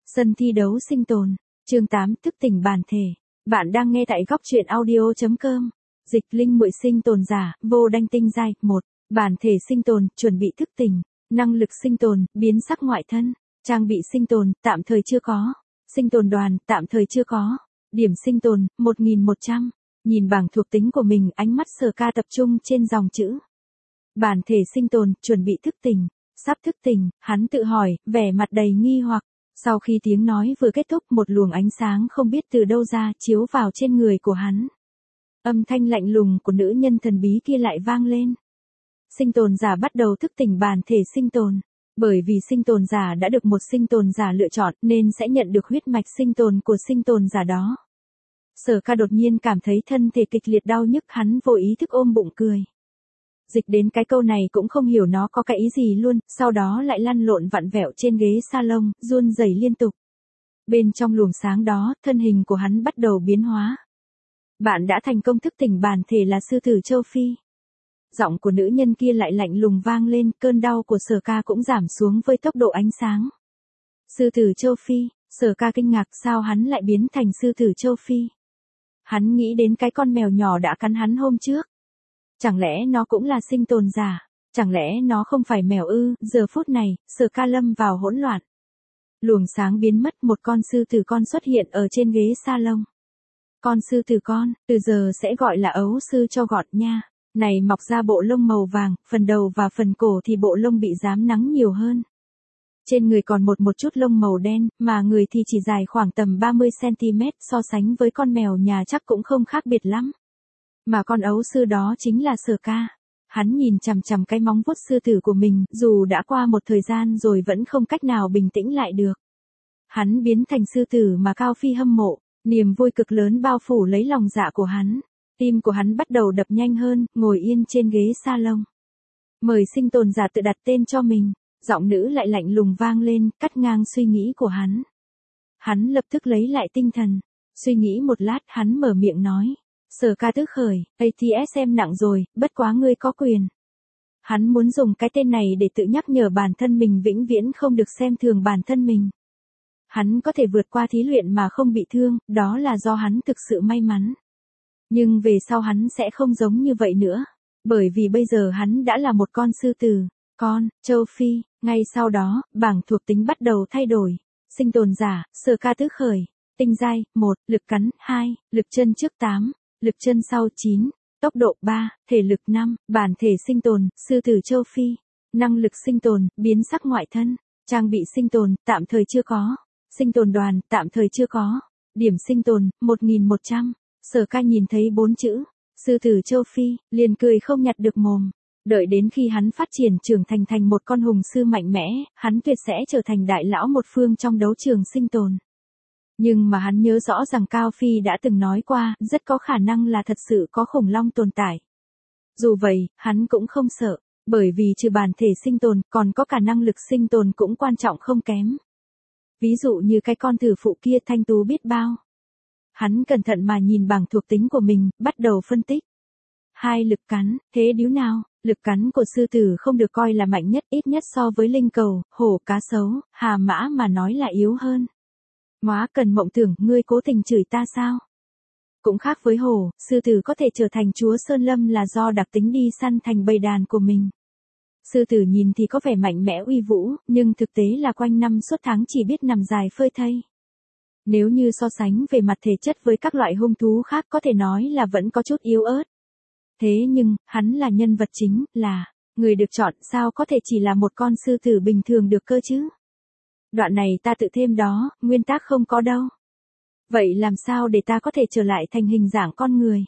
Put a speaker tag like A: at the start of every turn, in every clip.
A: Sân thi đấu sinh tồn, chương 8 thức tỉnh bản thể. Bạn đang nghe tại góc truyện audio.com. Dịch linh muội sinh tồn giả, vô đanh tinh giai, 1. Bản thể sinh tồn, chuẩn bị thức tỉnh. Năng lực sinh tồn, biến sắc ngoại thân. Trang bị sinh tồn, tạm thời chưa có. Sinh tồn đoàn, tạm thời chưa có. Điểm sinh tồn, 1100. Nhìn bảng thuộc tính của mình, ánh mắt Sở Ca tập trung trên dòng chữ. Bản thể sinh tồn, chuẩn bị thức tỉnh. Sắp thức tỉnh, hắn tự hỏi, vẻ mặt đầy nghi hoặc. Sau khi tiếng nói vừa kết thúc, một luồng ánh sáng không biết từ đâu ra chiếu vào trên người của hắn. Âm thanh lạnh lùng của nữ nhân thần bí kia lại vang lên. Sinh tồn giả bắt đầu thức tỉnh bản thể sinh tồn. Bởi vì sinh tồn giả đã được một sinh tồn giả lựa chọn nên sẽ nhận được huyết mạch sinh tồn của sinh tồn giả đó. Sở Ca đột nhiên cảm thấy thân thể kịch liệt đau nhức, hắn vô ý thức ôm bụng cười. Dịch đến cái câu này cũng không hiểu nó có cái ý gì luôn, sau đó lại lăn lộn vặn vẹo trên ghế salon, run rẩy liên tục. Bên trong luồng sáng đó, thân hình của hắn bắt đầu biến hóa. Bạn đã thành công thức tỉnh bản thể là sư tử châu Phi. Giọng của nữ nhân kia lại lạnh lùng vang lên, cơn đau của Sở Ca cũng giảm xuống với tốc độ ánh sáng. Sư tử châu Phi, Sở Ca kinh ngạc sao hắn lại biến thành sư tử châu Phi. Hắn nghĩ đến cái con mèo nhỏ đã cắn hắn hôm trước. Chẳng lẽ nó cũng là sinh tồn giả? Chẳng lẽ nó không phải mèo ư? Giờ phút này, Sở Ca lâm vào hỗn loạn. Luồng sáng biến mất, một con sư tử con xuất hiện ở trên ghế salon. Con sư tử con, từ giờ sẽ gọi là ấu sư cho gọn nha. Này mọc ra bộ lông màu vàng, phần đầu và phần cổ thì bộ lông bị rám nắng nhiều hơn. Trên người còn một chút lông màu đen, mà người thì chỉ dài khoảng tầm 30cm, so sánh với con mèo nhà chắc cũng không khác biệt lắm. Mà con ấu sư đó chính là Sở Ca. Hắn nhìn chằm chằm cái móng vuốt sư tử của mình, dù đã qua một thời gian rồi vẫn không cách nào bình tĩnh lại được. Hắn biến thành sư tử mà Cao Phi hâm mộ, niềm vui cực lớn bao phủ lấy lòng dạ của hắn. Tim của hắn bắt đầu đập nhanh hơn, ngồi yên trên ghế salon. Mời sinh tồn giả tự đặt tên cho mình, giọng nữ lại lạnh lùng vang lên, cắt ngang suy nghĩ của hắn. Hắn lập tức lấy lại tinh thần, suy nghĩ một lát hắn mở miệng nói. Sở Ca tức khởi, ATSM nặng rồi, bất quá ngươi có quyền. Hắn muốn dùng cái tên này để tự nhắc nhở bản thân mình vĩnh viễn không được xem thường bản thân mình. Hắn có thể vượt qua thí luyện mà không bị thương, đó là do hắn thực sự may mắn. Nhưng về sau hắn sẽ không giống như vậy nữa. Bởi vì bây giờ hắn đã là một con sư tử, con, châu Phi. Ngay sau đó, bảng thuộc tính bắt đầu thay đổi. Sinh tồn giả, Sở Ca tức khởi, tinh giai, 1, lực cắn, 2, lực chân trước 8. Lực chân sau 9, tốc độ 3, thể lực 5, bản thể sinh tồn, sư tử châu Phi, năng lực sinh tồn, biến sắc ngoại thân, trang bị sinh tồn, tạm thời chưa có, sinh tồn đoàn, tạm thời chưa có, điểm sinh tồn, 1100, Sở Ca nhìn thấy 4 chữ, sư tử châu Phi, liền cười không nhặt được mồm. Đợi đến khi hắn phát triển trưởng thành một con hùng sư mạnh mẽ, hắn tuyệt sẽ trở thành đại lão một phương trong đấu trường sinh tồn. Nhưng mà hắn nhớ rõ rằng Cao Phi đã từng nói qua, rất có khả năng là thật sự có khủng long tồn tại. Dù vậy, hắn cũng không sợ, bởi vì trừ bản thể sinh tồn, còn có cả năng lực sinh tồn cũng quan trọng không kém. Ví dụ như cái con tử phụ kia thanh tú biết bao. Hắn cẩn thận mà nhìn bảng thuộc tính của mình, bắt đầu phân tích. 2 lực cắn, thế điếu nào, lực cắn của sư tử không được coi là mạnh nhất, ít nhất so với linh cầu, hổ, cá sấu, hà mã mà nói là yếu hơn. Móa Cần Mộng tưởng ngươi cố tình chửi ta sao? Cũng khác với hổ, sư tử có thể trở thành chúa Sơn Lâm là do đặc tính đi săn thành bầy đàn của mình. Sư tử nhìn thì có vẻ mạnh mẽ uy vũ, nhưng thực tế là quanh năm suốt tháng chỉ biết nằm dài phơi thây. Nếu như so sánh về mặt thể chất với các loại hung thú khác có thể nói là vẫn có chút yếu ớt. Thế nhưng, hắn là nhân vật chính, là người được chọn, sao có thể chỉ là một con sư tử bình thường được cơ chứ? Đoạn này ta tự thêm đó, nguyên tắc không có đâu. Vậy làm sao để ta có thể trở lại thành hình dạng con người?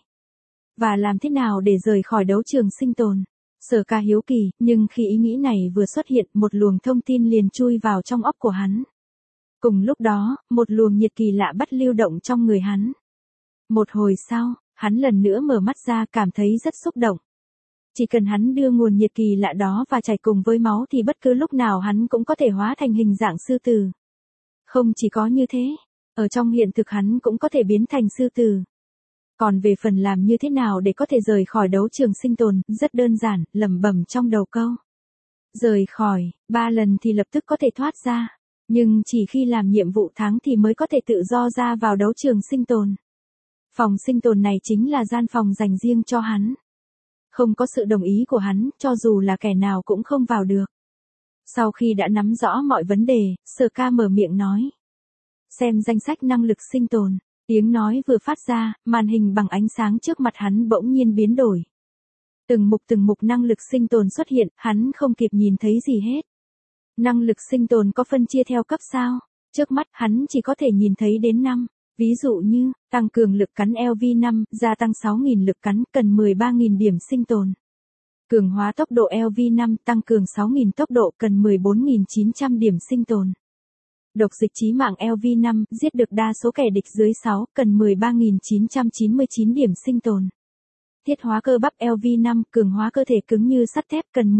A: Và làm thế nào để rời khỏi đấu trường sinh tồn? Sở Ca hiếu kỳ, nhưng khi ý nghĩ này vừa xuất hiện, một luồng thông tin liền chui vào trong óc của hắn. Cùng lúc đó, một luồng nhiệt kỳ lạ bắt lưu động trong người hắn. Một hồi sau, hắn lần nữa mở mắt ra cảm thấy rất xúc động. Chỉ cần hắn đưa nguồn nhiệt kỳ lạ đó và chảy cùng với máu thì bất cứ lúc nào hắn cũng có thể hóa thành hình dạng sư tử. Không chỉ có như thế, ở trong hiện thực hắn cũng có thể biến thành sư tử. Còn về phần làm như thế nào để có thể rời khỏi đấu trường sinh tồn, rất đơn giản, lẩm bẩm trong đầu câu. Rời khỏi, 3 lần thì lập tức có thể thoát ra. Nhưng chỉ khi làm nhiệm vụ thắng thì mới có thể tự do ra vào đấu trường sinh tồn. Phòng sinh tồn này chính là gian phòng dành riêng cho hắn. Không có sự đồng ý của hắn, cho dù là kẻ nào cũng không vào được. Sau khi đã nắm rõ mọi vấn đề, Sở Ca mở miệng nói. Xem danh sách năng lực sinh tồn. Tiếng nói vừa phát ra, màn hình bằng ánh sáng trước mặt hắn bỗng nhiên biến đổi. Từng mục năng lực sinh tồn xuất hiện, hắn không kịp nhìn thấy gì hết. Năng lực sinh tồn có phân chia theo cấp sao? Trước mắt hắn chỉ có thể nhìn thấy đến 5. Ví dụ như, tăng cường lực cắn LV5, gia tăng 6.000 lực cắn, cần 13.000 điểm sinh tồn. Cường hóa tốc độ LV5, tăng cường 6.000 tốc độ, cần 14.900 điểm sinh tồn. Độc dịch chí mạng LV5, giết được đa số kẻ địch dưới 6, cần 13.999 điểm sinh tồn. Thiết hóa cơ bắp LV5, cường hóa cơ thể cứng như sắt thép, cần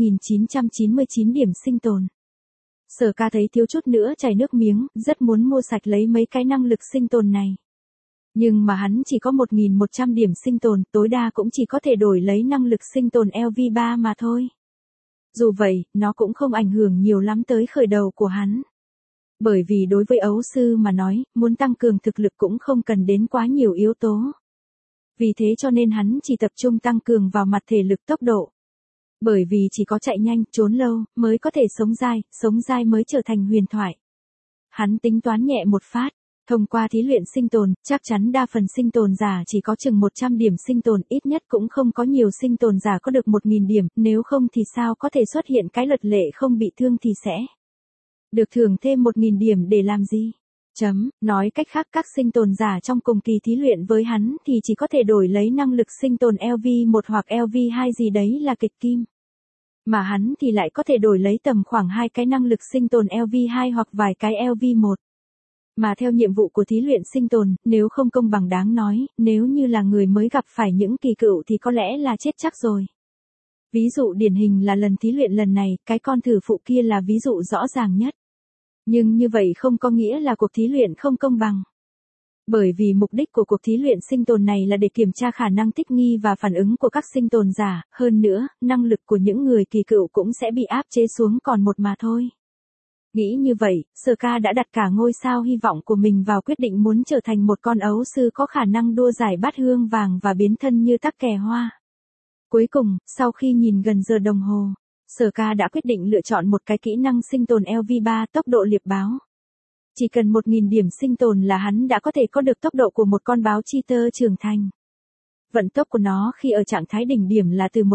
A: 12.999 điểm sinh tồn. Sở Ca thấy thiếu chút nữa chảy nước miếng, rất muốn mua sạch lấy mấy cái năng lực sinh tồn này. Nhưng mà hắn chỉ có 1.100 điểm sinh tồn, tối đa cũng chỉ có thể đổi lấy năng lực sinh tồn LV3 mà thôi. Dù vậy, nó cũng không ảnh hưởng nhiều lắm tới khởi đầu của hắn. Bởi vì đối với ấu sư mà nói, muốn tăng cường thực lực cũng không cần đến quá nhiều yếu tố. Vì thế cho nên hắn chỉ tập trung tăng cường vào mặt thể lực tốc độ. Bởi vì chỉ có chạy nhanh, trốn lâu, mới có thể sống dai mới trở thành huyền thoại. Hắn tính toán nhẹ một phát, thông qua thí luyện sinh tồn, chắc chắn đa phần sinh tồn giả chỉ có chừng 100 điểm sinh tồn, ít nhất cũng không có nhiều sinh tồn giả có được 1.000 điểm, nếu không thì sao có thể xuất hiện cái luật lệ không bị thương thì sẽ được thưởng thêm 1.000 điểm để làm gì? Nói cách khác các sinh tồn giả trong cùng kỳ thí luyện với hắn thì chỉ có thể đổi lấy năng lực sinh tồn LV1 hoặc LV2 gì đấy là kịch kim. Mà hắn thì lại có thể đổi lấy tầm khoảng 2 cái năng lực sinh tồn LV2 hoặc vài cái LV1. Mà theo nhiệm vụ của thí luyện sinh tồn, nếu không công bằng đáng nói, nếu như là người mới gặp phải những kỳ cựu thì có lẽ là chết chắc rồi. Ví dụ điển hình là lần thí luyện lần này, cái con thử phụ kia là ví dụ rõ ràng nhất. Nhưng như vậy không có nghĩa là cuộc thí luyện không công bằng. Bởi vì mục đích của cuộc thí luyện sinh tồn này là để kiểm tra khả năng thích nghi và phản ứng của các sinh tồn giả, hơn nữa, năng lực của những người kỳ cựu cũng sẽ bị áp chế xuống còn một mà thôi. Nghĩ như vậy, Sở Ca đã đặt cả ngôi sao hy vọng của mình vào quyết định muốn trở thành một con ấu sư có khả năng đua giải bát hương vàng và biến thân như tắc kè hoa. Cuối cùng, sau khi nhìn gần giờ đồng hồ, Sở Ca đã quyết định lựa chọn một cái kỹ năng sinh tồn LV3 tốc độ liệp báo. Chỉ cần 1.000 điểm sinh tồn là hắn đã có thể có được tốc độ của một con báo cheater trưởng thành. Vận tốc của nó khi ở trạng thái đỉnh điểm là từ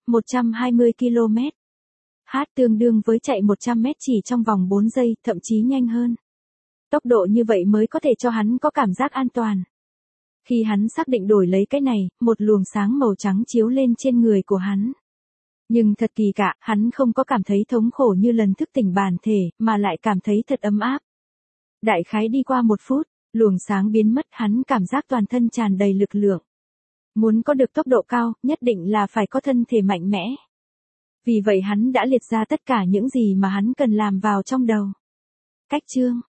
A: 120 km/h tương đương với chạy 100 m chỉ trong vòng 4 giây, thậm chí nhanh hơn. Tốc độ như vậy mới có thể cho hắn có cảm giác an toàn. Khi hắn xác định đổi lấy cái này, một luồng sáng màu trắng chiếu lên trên người của hắn. Nhưng thật kỳ lạ, hắn không có cảm thấy thống khổ như lần thức tỉnh bản thể, mà lại cảm thấy thật ấm áp. Đại khái đi qua 1 phút, luồng sáng biến mất, hắn cảm giác toàn thân tràn đầy lực lượng. Muốn có được tốc độ cao, nhất định là phải có thân thể mạnh mẽ. Vì vậy hắn đã liệt ra tất cả những gì mà hắn cần làm vào trong đầu. Cách chương